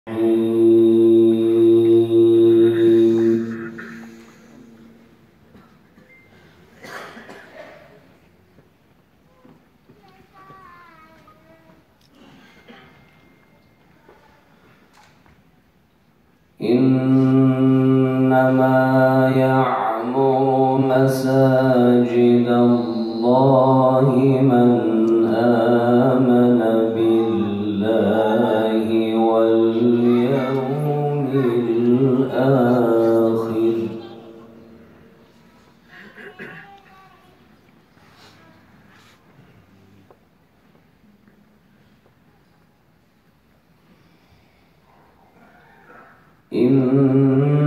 إنما يعمر مساجد الله من آمن بالله واليوم الآخر إن